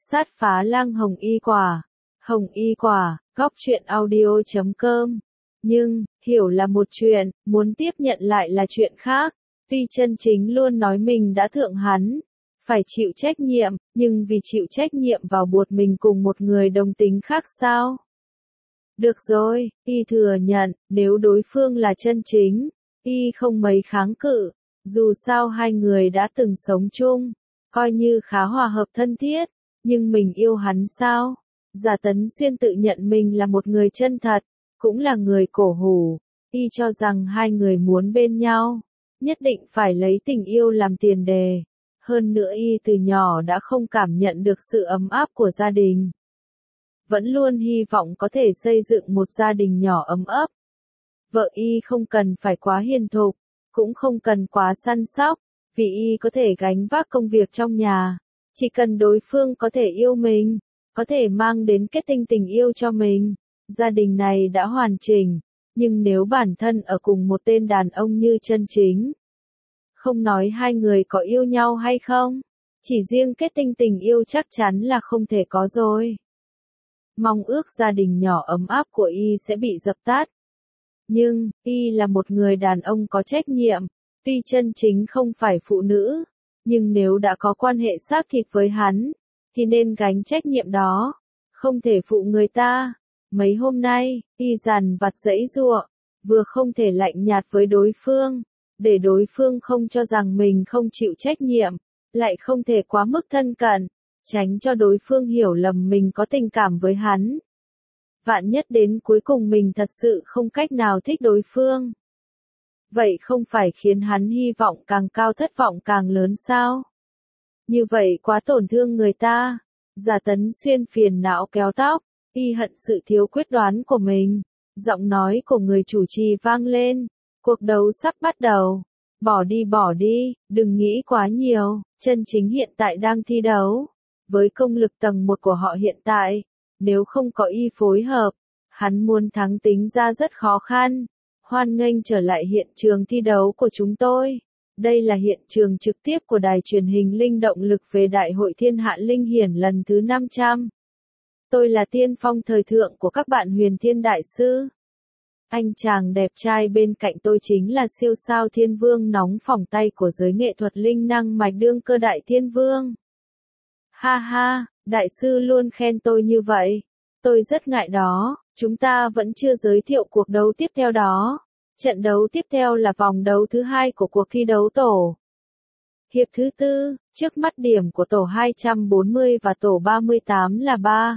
sát phá lang hồng y quả. Hồng y quả, góc truyện audio.com. Nhưng, hiểu là một chuyện, muốn tiếp nhận lại là chuyện khác. Tuy chân chính luôn nói mình đã thượng hắn, phải chịu trách nhiệm, nhưng vì chịu trách nhiệm vào buộc mình cùng một người đồng tính khác sao? Được rồi, y thừa nhận, nếu đối phương là chân chính, y không mấy kháng cự, dù sao hai người đã từng sống chung, coi như khá hòa hợp thân thiết, nhưng mình yêu hắn sao? Giả Tấn Xuyên tự nhận mình là một người chân thật, cũng là người cổ hủ, y cho rằng hai người muốn bên nhau, nhất định phải lấy tình yêu làm tiền đề. Hơn nữa y từ nhỏ đã không cảm nhận được sự ấm áp của gia đình. Vẫn luôn hy vọng có thể xây dựng một gia đình nhỏ ấm áp. Vợ y không cần phải quá hiền thục, cũng không cần quá săn sóc, vì y có thể gánh vác công việc trong nhà. Chỉ cần đối phương có thể yêu mình, có thể mang đến kết tinh tình yêu cho mình, gia đình này đã hoàn chỉnh. Nhưng nếu bản thân ở cùng một tên đàn ông như chân chính, không nói hai người có yêu nhau hay không, chỉ riêng kết tinh tình yêu chắc chắn là không thể có rồi. Mong ước gia đình nhỏ ấm áp của y sẽ bị dập tắt. Nhưng, y là một người đàn ông có trách nhiệm, tuy chân chính không phải phụ nữ, nhưng nếu đã có quan hệ xác thịt với hắn, thì nên gánh trách nhiệm đó, không thể phụ người ta. Mấy hôm nay, y dằn vặt giãy giụa, vừa không thể lạnh nhạt với đối phương, để đối phương không cho rằng mình không chịu trách nhiệm, lại không thể quá mức thân cận, tránh cho đối phương hiểu lầm mình có tình cảm với hắn. Vạn nhất đến cuối cùng mình thật sự không cách nào thích đối phương. Vậy không phải khiến hắn hy vọng càng cao thất vọng càng lớn sao? Như vậy quá tổn thương người ta. Giả Tấn Xuyên phiền não kéo tóc, y hận sự thiếu quyết đoán của mình. Giọng nói của người chủ trì vang lên. Cuộc đấu sắp bắt đầu. Bỏ đi, đừng nghĩ quá nhiều. Chân chính hiện tại đang thi đấu. Với công lực tầng 1 của họ hiện tại, nếu không có y phối hợp, hắn muốn thắng tính ra rất khó khăn. Hoan nghênh trở lại hiện trường thi đấu của chúng tôi. Đây là hiện trường trực tiếp của đài truyền hình Linh Động Lực về Đại hội Thiên Hạ Linh Hiển lần thứ 500. Tôi là tiên phong thời thượng của các bạn Huyền Thiên Đại Sư. Anh chàng đẹp trai bên cạnh tôi chính là siêu sao thiên vương nóng phỏng tay của giới nghệ thuật linh năng mạch đương cơ Đại Thiên Vương. Ha ha, đại sư luôn khen tôi như vậy. Tôi rất ngại đó, chúng ta vẫn chưa giới thiệu cuộc đấu tiếp theo đó. Trận đấu tiếp theo là vòng đấu thứ 2 của cuộc thi đấu tổ. Hiệp thứ 4, trước mắt điểm của tổ 240 và tổ 38 là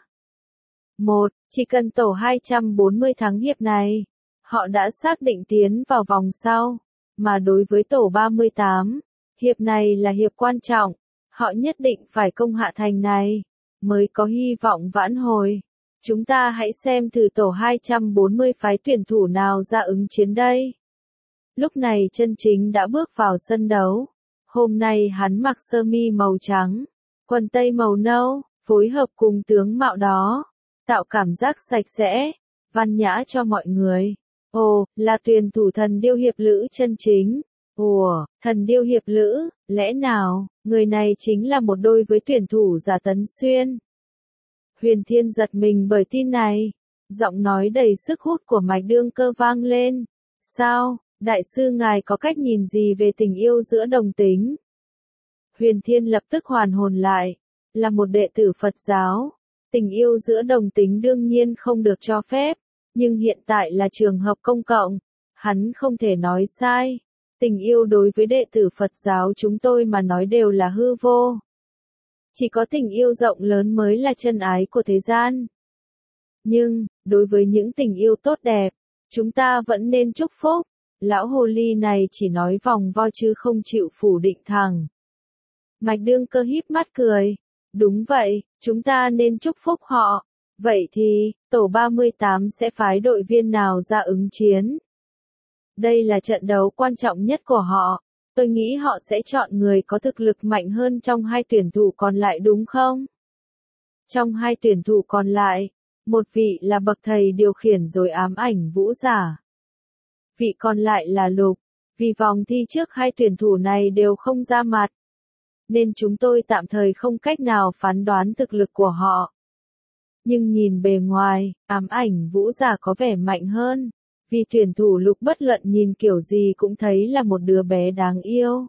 3-1, chỉ cần tổ 240 thắng hiệp này, họ đã xác định tiến vào vòng sau. Mà đối với tổ 38, hiệp này là hiệp quan trọng. Họ nhất định phải công hạ thành này, mới có hy vọng vãn hồi. Chúng ta hãy xem thử tổ 240 phái tuyển thủ nào ra ứng chiến đây. Lúc này chân chính đã bước vào sân đấu. Hôm nay hắn mặc sơ mi màu trắng, quần tây màu nâu, phối hợp cùng tướng mạo đó, tạo cảm giác sạch sẽ, văn nhã cho mọi người. Ồ, là tuyển thủ thần điêu hiệp lữ chân chính. Ủa, thần điêu hiệp lữ, lẽ nào, người này chính là một đôi với tuyển thủ Giả Tấn Xuyên. Huyền Thiên giật mình bởi tin này, giọng nói đầy sức hút của mạch đương cơ vang lên. Sao, đại sư ngài có cách nhìn gì về tình yêu giữa đồng tính? Huyền Thiên lập tức hoàn hồn lại, là một đệ tử Phật giáo. Tình yêu giữa đồng tính đương nhiên không được cho phép, nhưng hiện tại là trường hợp công cộng, hắn không thể nói sai. Tình yêu đối với đệ tử Phật giáo chúng tôi mà nói đều là hư vô. Chỉ có tình yêu rộng lớn mới là chân ái của thế gian. Nhưng, đối với những tình yêu tốt đẹp, chúng ta vẫn nên chúc phúc. Lão hồ ly này chỉ nói vòng vo chứ không chịu phủ định thẳng. Mạch đương cơ híp mắt cười. Đúng vậy, chúng ta nên chúc phúc họ. Vậy thì, tổ 38 sẽ phái đội viên nào ra ứng chiến? Đây là trận đấu quan trọng nhất của họ. Tôi nghĩ họ sẽ chọn người có thực lực mạnh hơn trong hai tuyển thủ còn lại đúng không? Trong hai tuyển thủ còn lại, một vị là bậc thầy điều khiển rồi ám ảnh vũ giả. Vị còn lại là Lục. Vì vòng thi trước hai tuyển thủ này đều không ra mặt, nên chúng tôi tạm thời không cách nào phán đoán thực lực của họ. Nhưng nhìn bề ngoài, ám ảnh vũ giả có vẻ mạnh hơn, vì tuyển thủ Lục bất luận nhìn kiểu gì cũng thấy là một đứa bé đáng yêu.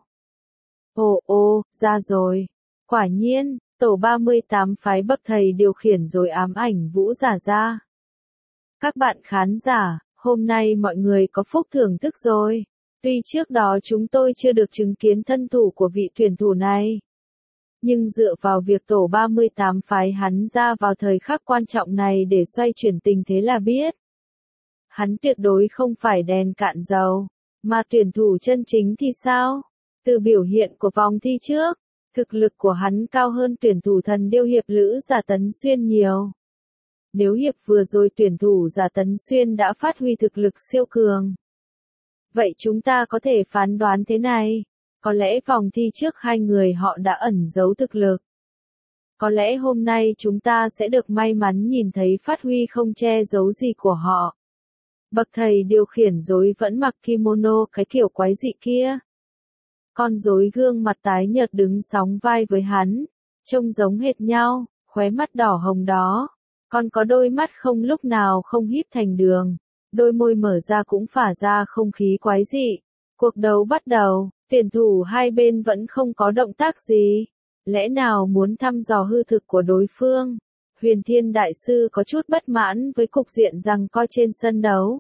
Ồ, ra rồi. Quả nhiên, tổ 38 phái bậc thầy điều khiển rồi ám ảnh vũ giả ra. Các bạn khán giả, hôm nay mọi người có phúc thưởng thức rồi. Tuy trước đó chúng tôi chưa được chứng kiến thân thủ của vị tuyển thủ này, nhưng dựa vào việc tổ 38 phái hắn ra vào thời khắc quan trọng này để xoay chuyển tình thế là biết. Hắn tuyệt đối không phải đèn cạn dầu, mà tuyển thủ chân chính thì sao? Từ biểu hiện của vòng thi trước, thực lực của hắn cao hơn tuyển thủ thần điêu hiệp lữ Giả Tấn Xuyên nhiều. Nếu hiệp vừa rồi tuyển thủ Giả Tấn Xuyên đã phát huy thực lực siêu cường, vậy chúng ta có thể phán đoán thế này, có lẽ vòng thi trước hai người họ đã ẩn giấu thực lực. Có lẽ hôm nay chúng ta sẽ được may mắn nhìn thấy phát huy không che giấu gì của họ. Bậc thầy điều khiển rối vẫn mặc kimono cái kiểu quái dị kia. Con rối gương mặt tái nhợt đứng sóng vai với hắn, trông giống hệt nhau, khóe mắt đỏ hồng đó. Còn có đôi mắt không lúc nào không híp thành đường, đôi môi mở ra cũng phả ra không khí quái dị. Cuộc đấu bắt đầu, tuyển thủ hai bên vẫn không có động tác gì. Lẽ nào muốn thăm dò hư thực của đối phương? Huyền Thiên Đại Sư có chút bất mãn với cục diện giằng co trên sân đấu.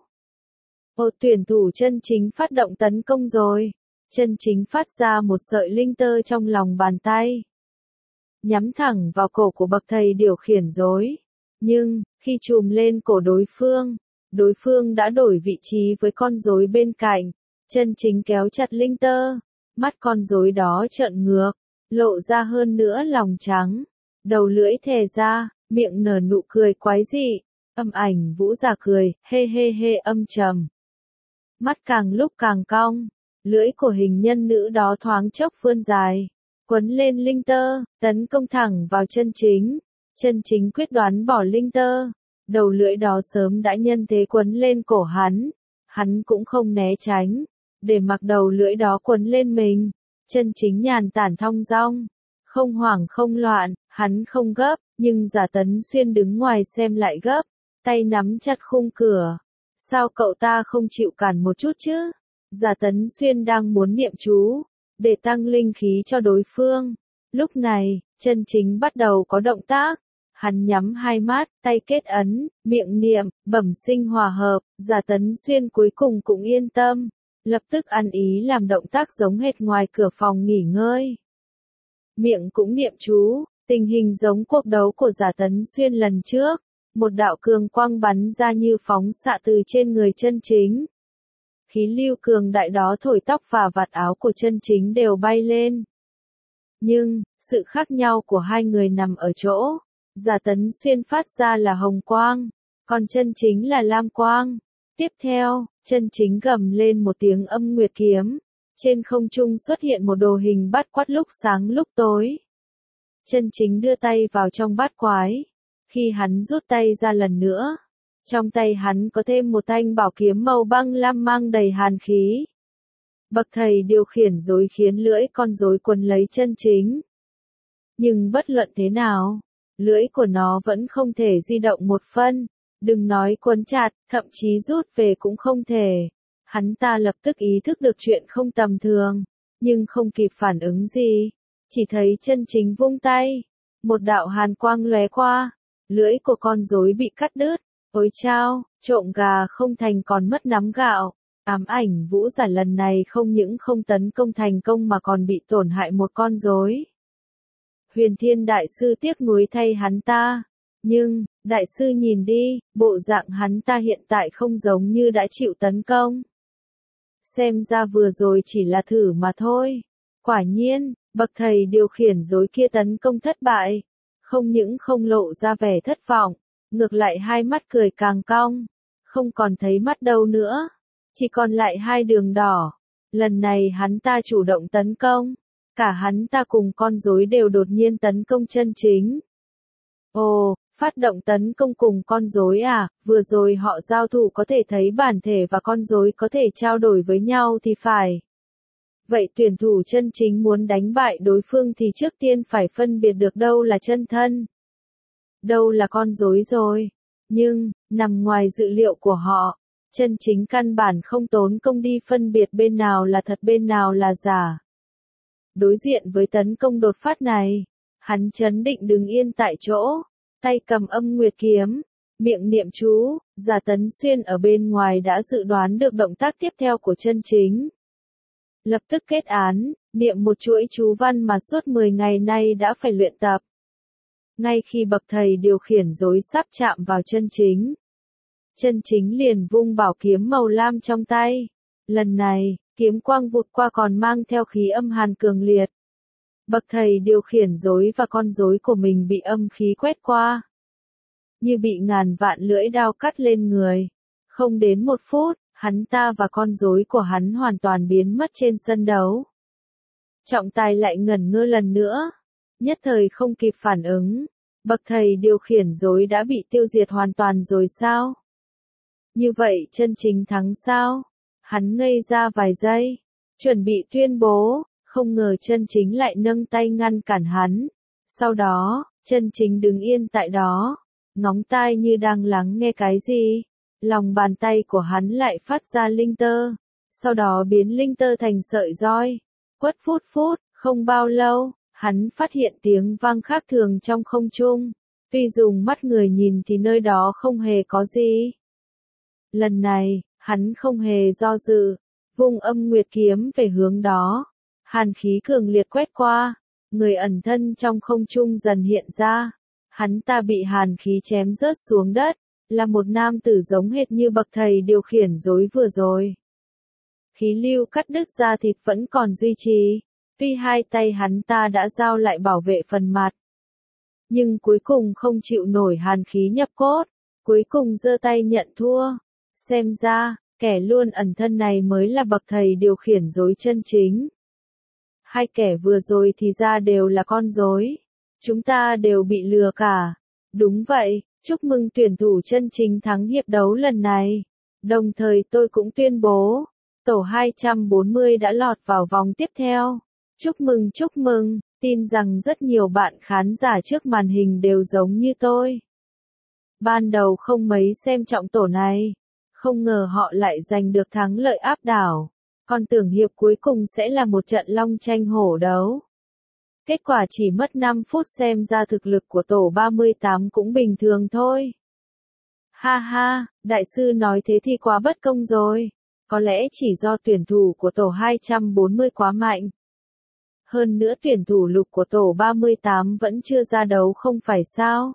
Tuyển thủ chân chính phát động tấn công rồi. Chân chính phát ra một sợi linh tơ trong lòng bàn tay, nhắm thẳng vào cổ của bậc thầy điều khiển rối. Nhưng, khi chùm lên cổ đối phương đã đổi vị trí với con rối bên cạnh, chân chính kéo chặt linh tơ, mắt con rối đó trợn ngược, lộ ra hơn nữa lòng trắng, đầu lưỡi thè ra, miệng nở nụ cười quái dị. Âm ảnh vũ giả cười, hê âm trầm. Mắt càng lúc càng cong, lưỡi của hình nhân nữ đó thoáng chốc vươn dài, quấn lên linh tơ, tấn công thẳng vào chân chính. Chân chính quyết đoán bỏ linh tơ, đầu lưỡi đó sớm đã nhân thế quấn lên cổ hắn cũng không né tránh, để mặc đầu lưỡi đó quấn lên mình. Chân chính nhàn tản thong dong, không hoảng không loạn, hắn không gấp, nhưng Giả Tấn Xuyên đứng ngoài xem lại gấp, tay nắm chặt khung cửa. Sao cậu ta không chịu cản một chút chứ? Giả Tấn Xuyên đang muốn niệm chú, để tăng linh khí cho đối phương. Lúc này, chân chính bắt đầu có động tác. Hắn nhắm hai mắt, tay kết ấn, miệng niệm, bẩm sinh hòa hợp. Giả Tấn Xuyên cuối cùng cũng yên tâm, lập tức ăn ý làm động tác giống hệt ngoài cửa phòng nghỉ ngơi. Miệng cũng niệm chú, tình hình giống cuộc đấu của Giả Tấn Xuyên lần trước. Một đạo cường quang bắn ra như phóng xạ từ trên người chân chính. Khí lưu cường đại đó thổi tóc và vạt áo của chân chính đều bay lên. Nhưng, sự khác nhau của hai người nằm ở chỗ, Giả Tấn Xuyên phát ra là hồng quang, còn chân chính là lam quang. Tiếp theo, chân chính gầm lên một tiếng âm nguyệt kiếm. Trên không trung xuất hiện một đồ hình bát quát lúc sáng lúc tối. Chân chính đưa tay vào trong bát quái. Khi hắn rút tay ra lần nữa, trong tay hắn có thêm một thanh bảo kiếm màu băng lam mang đầy hàn khí. Bậc thầy điều khiển rối khiến lưỡi con rối quấn lấy chân chính. Nhưng bất luận thế nào, lưỡi của nó vẫn không thể di động một phân, đừng nói quấn chặt, thậm chí rút về cũng không thể. Hắn ta lập tức ý thức được chuyện không tầm thường, nhưng không kịp phản ứng gì, chỉ thấy chân chính vung tay, một đạo hàn quang lóe qua, lưỡi của con rối bị cắt đứt. Ôi chao, trộm gà không thành còn mất nắm gạo. Ám ảnh vũ giả lần này không những không tấn công thành công mà còn bị tổn hại một con rối. Huyền Thiên Đại Sư tiếc nuối thay hắn ta. Nhưng, Đại Sư nhìn đi, bộ dạng hắn ta hiện tại không giống như đã chịu tấn công. Xem ra vừa rồi chỉ là thử mà thôi. Quả nhiên, bậc thầy điều khiển rối kia tấn công thất bại. Không những không lộ ra vẻ thất vọng, ngược lại hai mắt cười càng cong. Không còn thấy mắt đâu nữa, chỉ còn lại hai đường đỏ. Lần này hắn ta chủ động tấn công. Cả hắn ta cùng con rối đều đột nhiên tấn công chân chính. Ồ, phát động tấn công cùng con rối à, vừa rồi họ giao thủ có thể thấy bản thể và con rối có thể trao đổi với nhau thì phải. Vậy tuyển thủ chân chính muốn đánh bại đối phương thì trước tiên phải phân biệt được đâu là chân thân, đâu là con rối rồi. Nhưng, nằm ngoài dự liệu của họ, chân chính căn bản không tốn công đi phân biệt bên nào là thật bên nào là giả. Đối diện với tấn công đột phát này, hắn trấn định đứng yên tại chỗ, tay cầm âm nguyệt kiếm, miệng niệm chú, Giả Tấn Xuyên ở bên ngoài đã dự đoán được động tác tiếp theo của chân chính. Lập tức kết án, niệm một chuỗi chú văn mà suốt 10 ngày nay đã phải luyện tập. Ngay khi bậc thầy điều khiển rối sắp chạm vào chân chính liền vung bảo kiếm màu lam trong tay. Lần này, kiếm quang vụt qua còn mang theo khí âm hàn cường liệt. Bậc thầy điều khiển rối và con rối của mình bị âm khí quét qua, như bị ngàn vạn lưỡi đao cắt lên người. Không đến 1 phút, hắn ta và con rối của hắn hoàn toàn biến mất trên sân đấu. Trọng tài lại ngẩn ngơ lần nữa, nhất thời không kịp phản ứng. Bậc thầy điều khiển rối đã bị tiêu diệt hoàn toàn rồi sao? Như vậy chân chính thắng sao? Hắn ngây ra vài giây, chuẩn bị tuyên bố, không ngờ chân chính lại nâng tay ngăn cản hắn. Sau đó, chân chính đứng yên tại đó, ngóng tai như đang lắng nghe cái gì. Lòng bàn tay của hắn lại phát ra linh tơ, sau đó biến linh tơ thành sợi roi. Quất phút phút, không bao lâu, hắn phát hiện tiếng vang khác thường trong không trung. Tuy dùng mắt người nhìn thì nơi đó không hề có gì. Lần này, hắn không hề do dự, vung âm nguyệt kiếm về hướng đó. Hàn khí cường liệt quét qua, người ẩn thân trong không trung dần hiện ra. Hắn ta bị hàn khí chém rớt xuống đất, là một nam tử giống hệt như bậc thầy điều khiển rối vừa rồi. Khí lưu cắt đứt da thịt vẫn còn duy trì, tuy hai tay hắn ta đã giao lại bảo vệ phần mặt. Nhưng cuối cùng không chịu nổi hàn khí nhập cốt, cuối cùng giơ tay nhận thua. Xem ra, kẻ luôn ẩn thân này mới là bậc thầy điều khiển rối chân chính. Hai kẻ vừa rồi thì ra đều là con rối. Chúng ta đều bị lừa cả. Đúng vậy, chúc mừng tuyển thủ chân chính thắng hiệp đấu lần này. Đồng thời tôi cũng tuyên bố, tổ 240 đã lọt vào vòng tiếp theo. Chúc mừng, tin rằng rất nhiều bạn khán giả trước màn hình đều giống như tôi. Ban đầu không mấy xem trọng tổ này, không ngờ họ lại giành được thắng lợi áp đảo. Còn tưởng hiệp cuối cùng sẽ là một trận long tranh hổ đấu. Kết quả chỉ mất 5 phút xem ra thực lực của tổ 38 cũng bình thường thôi. Ha ha, đại sư nói thế thì quá bất công rồi. Có lẽ chỉ do tuyển thủ của tổ 240 quá mạnh. Hơn nữa tuyển thủ lục của tổ 38 vẫn chưa ra đấu không phải sao?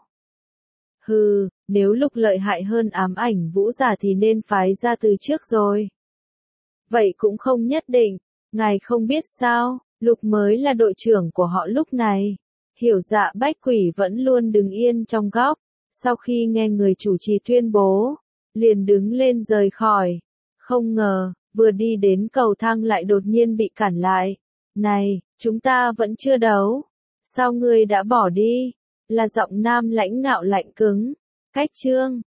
Hừ, nếu lục lợi hại hơn ám ảnh vũ giả thì nên phái ra từ trước rồi. Vậy cũng không nhất định, ngài không biết sao, lục mới là đội trưởng của họ lúc này. Hiểu Dạ Bách Quỷ vẫn luôn đứng yên trong góc, sau khi nghe người chủ trì tuyên bố, liền đứng lên rời khỏi. Không ngờ, vừa đi đến cầu thang lại đột nhiên bị cản lại. Này, chúng ta vẫn chưa đấu. Sao ngươi đã bỏ đi? Là giọng nam lãnh ngạo lạnh cứng. Cách chương